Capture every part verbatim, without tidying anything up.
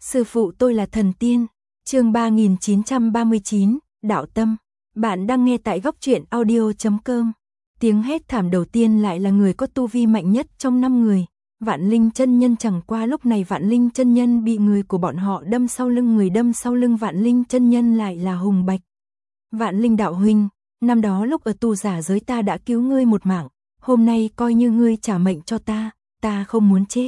Sư phụ tôi là thần tiên. Chương ba nghìn chín trăm ba mươi chín, Đạo Tâm. Bạn đang nghe tại góc truyện audio chấm com. Tiếng hét thảm đầu tiên lại là người có tu vi mạnh nhất trong năm người. Vạn Linh chân nhân. Chẳng qua lúc này Vạn Linh chân nhân bị người của bọn họ đâm sau lưng, người đâm sau lưng Vạn Linh chân nhân lại là Hùng Bạch. Vạn Linh đạo huynh, năm đó lúc ở tu giả giới ta đã cứu ngươi một mạng, hôm nay coi như ngươi trả mệnh cho ta, ta không muốn chết.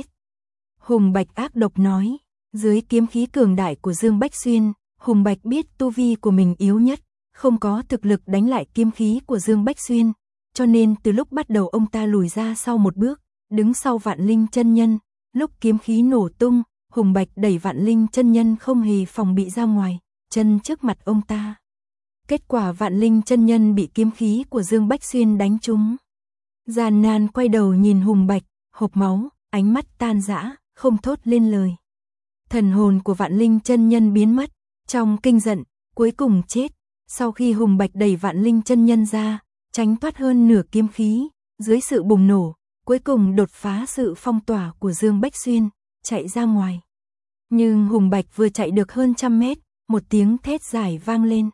Hùng Bạch ác độc nói. Dưới kiếm khí cường đại của Dương Bách Xuyên, Hùng Bạch biết tu vi của mình yếu nhất, không có thực lực đánh lại kiếm khí của Dương Bách Xuyên, cho nên từ lúc bắt đầu ông ta lùi ra sau một bước, đứng sau Vạn Linh chân nhân. Lúc kiếm khí nổ tung, Hùng Bạch đẩy Vạn Linh chân nhân không hề phòng bị ra ngoài, chân trước mặt ông ta. Kết quả Vạn Linh chân nhân bị kiếm khí của Dương Bách Xuyên đánh trúng. Gian nan quay đầu nhìn Hùng Bạch, hộc máu, ánh mắt tan rã, không thốt lên lời. Thần hồn của Vạn Linh chân nhân biến mất, trong kinh giận, cuối cùng chết. Sau khi Hùng Bạch đẩy Vạn Linh chân nhân ra, tránh thoát hơn nửa kiếm khí, dưới sự bùng nổ, cuối cùng đột phá sự phong tỏa của Dương Bách Xuyên, chạy ra ngoài. Nhưng Hùng Bạch vừa chạy được hơn trăm mét, một tiếng thét dài vang lên.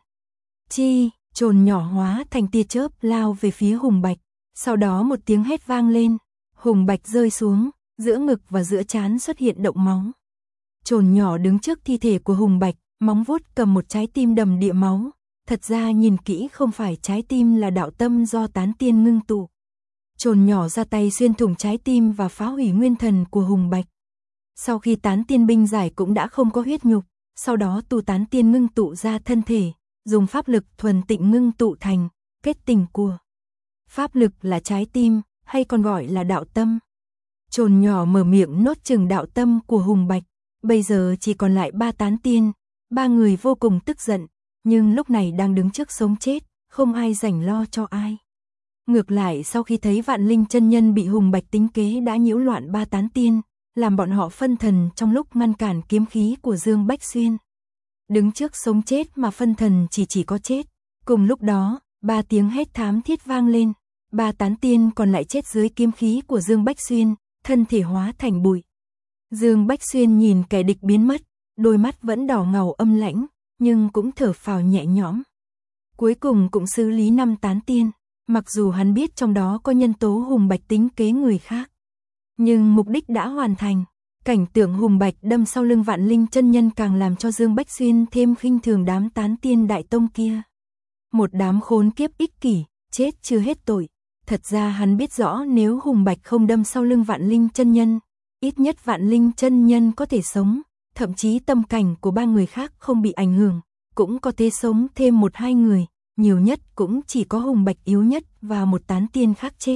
Chi, chồn nhỏ hóa thành tia chớp lao về phía Hùng Bạch, sau đó một tiếng hét vang lên, Hùng Bạch rơi xuống, giữa ngực và giữa trán xuất hiện động máu. Chồn nhỏ đứng trước thi thể của Hùng Bạch, móng vuốt cầm một trái tim đầm đìa máu, thật ra nhìn kỹ không phải trái tim là đạo tâm do tán tiên ngưng tụ. Chồn nhỏ ra tay xuyên thủng trái tim và phá hủy nguyên thần của Hùng Bạch. Sau khi tán tiên binh giải cũng đã không có huyết nhục, sau đó tu tán tiên ngưng tụ ra thân thể, dùng pháp lực thuần tịnh ngưng tụ thành kết tình của. Pháp lực là trái tim, hay còn gọi là đạo tâm. Chồn nhỏ mở miệng nốt chừng đạo tâm của Hùng Bạch. Bây giờ chỉ còn lại ba tán tiên, ba người vô cùng tức giận, nhưng lúc này đang đứng trước sống chết, không ai rảnh lo cho ai. Ngược lại sau khi thấy Vạn Linh chân nhân bị Hùng Bạch tính kế đã nhiễu loạn ba tán tiên, làm bọn họ phân thần trong lúc ngăn cản kiếm khí của Dương Bách Xuyên. Đứng trước sống chết mà phân thần chỉ chỉ có chết. Cùng lúc đó, ba tiếng hét thám thiết vang lên, ba tán tiên còn lại chết dưới kiếm khí của Dương Bách Xuyên, thân thể hóa thành bụi. Dương Bách Xuyên nhìn kẻ địch biến mất, đôi mắt vẫn đỏ ngầu âm lãnh, nhưng cũng thở phào nhẹ nhõm. Cuối cùng cũng xử lý năm tán tiên, mặc dù hắn biết trong đó có nhân tố Hùng Bạch tính kế người khác. Nhưng mục đích đã hoàn thành, cảnh tượng Hùng Bạch đâm sau lưng Vạn Linh chân nhân càng làm cho Dương Bách Xuyên thêm khinh thường đám tán tiên đại tông kia. Một đám khốn kiếp ích kỷ, chết chưa hết tội. Thật ra hắn biết rõ nếu Hùng Bạch không đâm sau lưng Vạn Linh chân nhân, ít nhất Vạn Linh chân nhân có thể sống, thậm chí tâm cảnh của ba người khác không bị ảnh hưởng, cũng có thể sống thêm một hai người, nhiều nhất cũng chỉ có Hùng Bạch yếu nhất và một tán tiên khác chết.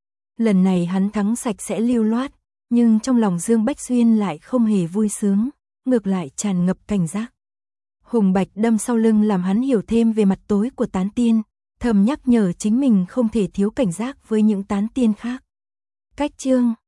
Lần này hắn thắng sạch sẽ lưu loát, nhưng trong lòng Dương Bách Xuyên lại không hề vui sướng, ngược lại tràn ngập cảnh giác. Hùng Bạch đâm sau lưng làm hắn hiểu thêm về mặt tối của tán tiên, thầm nhắc nhở chính mình không thể thiếu cảnh giác với những tán tiên khác. Cách chương